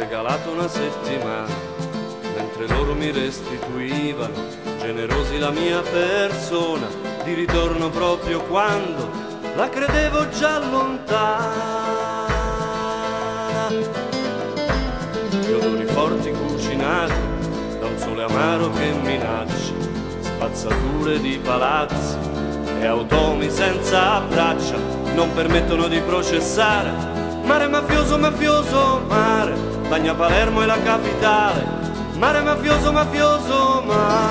regalato una settimana, mentre loro mi restituivano, generosi la mia persona, di ritorno proprio quando la credevo già lontana. Gli odori forti cucinati da un sole amaro che minaccia, spazzature di palazzi e automi senza braccia non permettono di processare. Mare mafioso, mafioso, mare, bagna Palermo e la capitale. Mare mafioso, mafioso,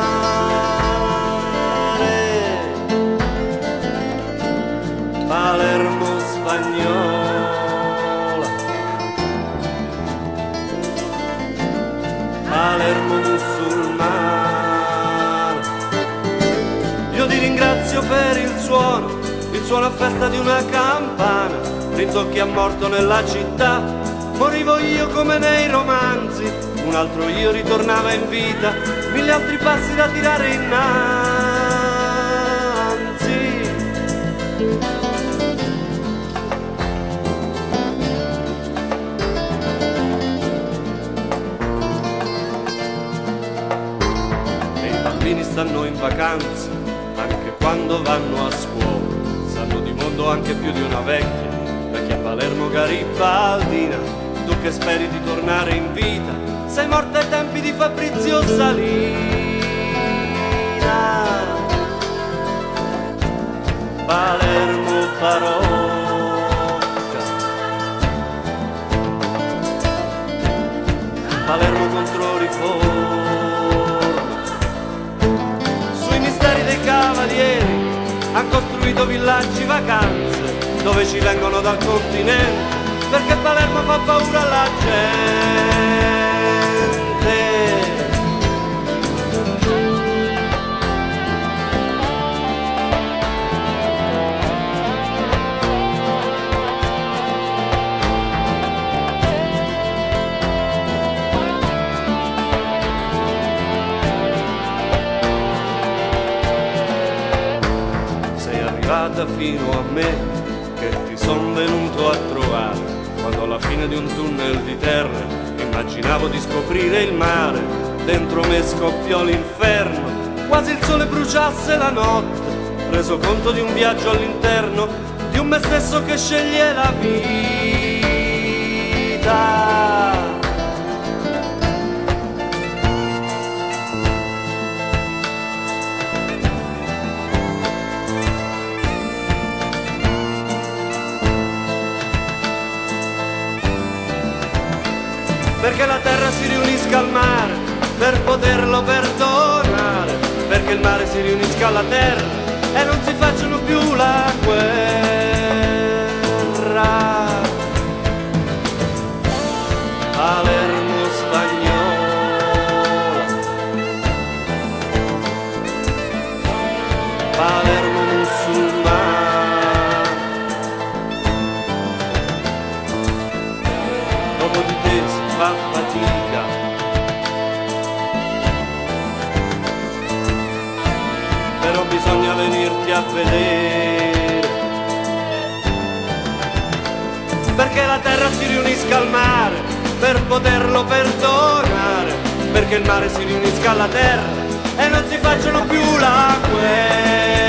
mare, Palermo spagnola, Palermo musulmana. Io ti ringrazio per il suono a festa di una campana, ritocchi a morto nella città, morivo io come nei romanzi, un altro io ritornava in vita, mille altri passi da tirare innanzi. E i bambini stanno in vacanza, anche quando vanno a scuola, sanno di mondo anche più di una vecchia Palermo garibaldina. Tu che speri di tornare in vita, sei morta ai tempi di Fabrizio Salina. Palermo parocca, Palermo controriforma. Sui misteri dei cavalieri han costruito villaggi vacanze dove ci vengono dal continente, perché Palermo fa paura alla gente. Sei arrivata fino a me, che ti son venuto a trovare, quando alla fine di un tunnel di terra immaginavo di scoprire il mare. Dentro me scoppiò l'inferno, quasi il sole bruciasse la notte, reso conto di un viaggio all'interno di un me stesso che sceglie la vita. Perché la terra si riunisca al mare per poterlo perdonare, perché il mare si riunisca alla terra e non si facciano più la guerra. Palermo spagnola, Palermo musulmana. Dopo di te si fa fatica, però bisogna venirti a vedere, perché la terra si riunisca al mare per poterlo perdonare, perché il mare si riunisca alla terra e non si facciano più la guerra.